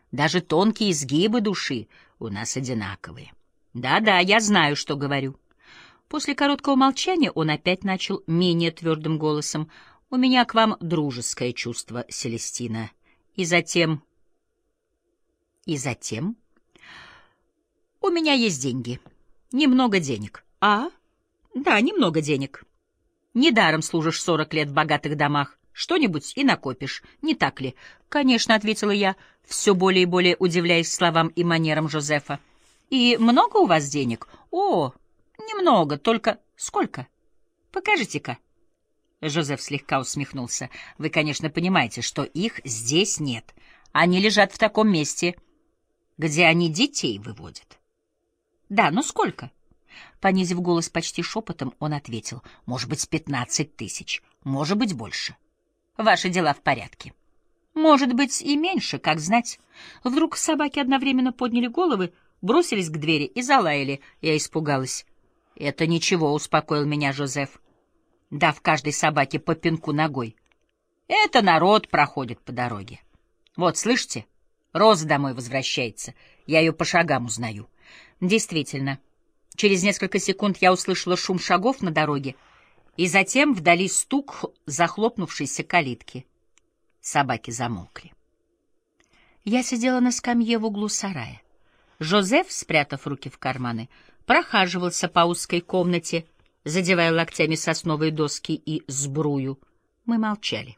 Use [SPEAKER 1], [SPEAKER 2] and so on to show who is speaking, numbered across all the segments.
[SPEAKER 1] Даже тонкие изгибы души у нас одинаковые. Да-да, я знаю, что говорю. После короткого молчания он опять начал менее твердым голосом. «У меня к вам дружеское чувство, Селестина. И затем... У меня есть деньги. Немного денег». «А? Да, немного денег. Недаром служишь 40 лет в богатых домах. Что-нибудь и накопишь, не так ли?» «Конечно», — ответила я, все более и более удивляясь словам и манерам Жозефа. «И много у вас денег?» «О, немного, только сколько? Покажите-ка». Жозеф слегка усмехнулся. «Вы, конечно, понимаете, что их здесь нет. Они лежат в таком месте, где они детей выводят». «Да, но сколько?» Понизив голос почти шепотом, он ответил. «Может быть, 15 тысяч, может быть, больше. Ваши дела в порядке. Может быть, и меньше, как знать». Вдруг собаки одновременно подняли головы, бросились к двери и залаяли. Я испугалась. «Это ничего», — успокоил меня Жозеф, дав каждой собаке по пинку ногой. «Это народ проходит по дороге. Вот, слышите, Роза домой возвращается. Я ее по шагам узнаю». Действительно, через несколько секунд я услышала шум шагов на дороге, и затем вдали стук захлопнувшейся калитки. Собаки замолкли. Я сидела на скамье в углу сарая. Жозеф, спрятав руки в карманы, прохаживался по узкой комнате, задевая локтями сосновые доски и сбрую. Мы молчали.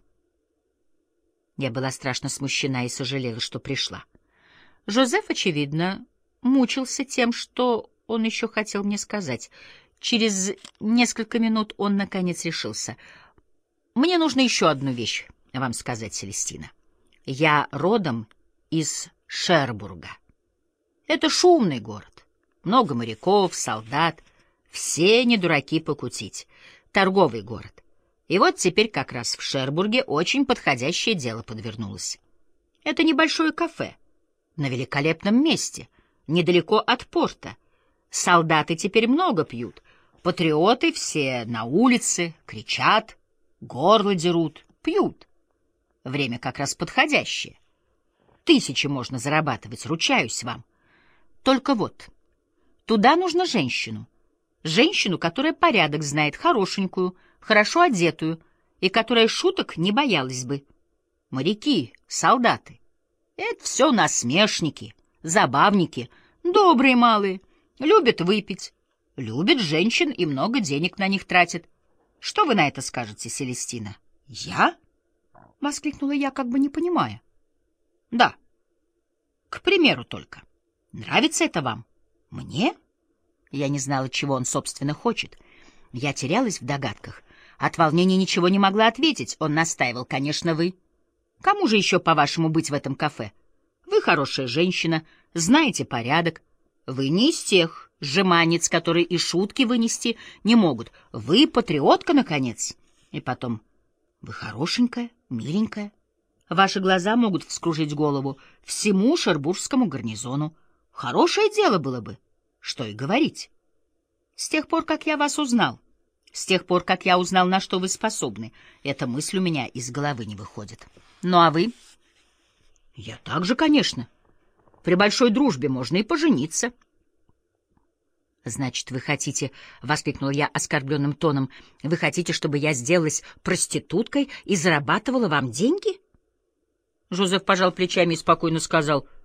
[SPEAKER 1] Я была страшно смущена и сожалела, что пришла. Жозеф, очевидно, мучился тем, что он еще хотел мне сказать. Через несколько минут он, наконец, решился. «Мне нужно еще одну вещь вам сказать, Селестина. Я родом из Шербурга. Это шумный город. Много моряков, солдат. Все не дураки покутить. Торговый город. И вот теперь как раз в Шербурге очень подходящее дело подвернулось. Это небольшое кафе на великолепном месте, недалеко от порта. Солдаты теперь много пьют. Патриоты все на улице, кричат, горло дерут, пьют. Время как раз подходящее. 1000 можно зарабатывать, ручаюсь вам. Только вот, туда нужно женщину. Женщину, которая порядок знает, хорошенькую, хорошо одетую, и которая шуток не боялась бы. Моряки, солдаты — это все насмешники, забавники, добрые малые, любят выпить, любят женщин и много денег на них тратят. Что вы на это скажете, Селестина? — Я? — воскликнула я, как бы не понимая. — Да. К примеру только. Нравится это вам? — Мне? Я не знала, чего он, собственно, хочет. Я терялась в догадках. От волнения ничего не могла ответить. Он настаивал: «Конечно, вы. Кому же еще, по-вашему, быть в этом кафе? Вы хорошая женщина, знаете порядок. Вы не из тех жеманниц, которые и шутки вынести не могут. Вы патриотка, наконец. И потом, вы хорошенькая, миленькая. Ваши глаза могут вскружить голову всему шербургскому гарнизону. Хорошее дело было бы, что и говорить. С тех пор, как я вас узнал, с тех пор, как я узнал, на что вы способны, эта мысль у меня из головы не выходит. Ну а вы? Я также, конечно. При большой дружбе можно и пожениться. Значит, вы хотите, — воскликнула я оскорбленным тоном, — вы хотите, чтобы я сделалась проституткой и зарабатывала вам деньги? Жозеф пожал плечами и спокойно сказал: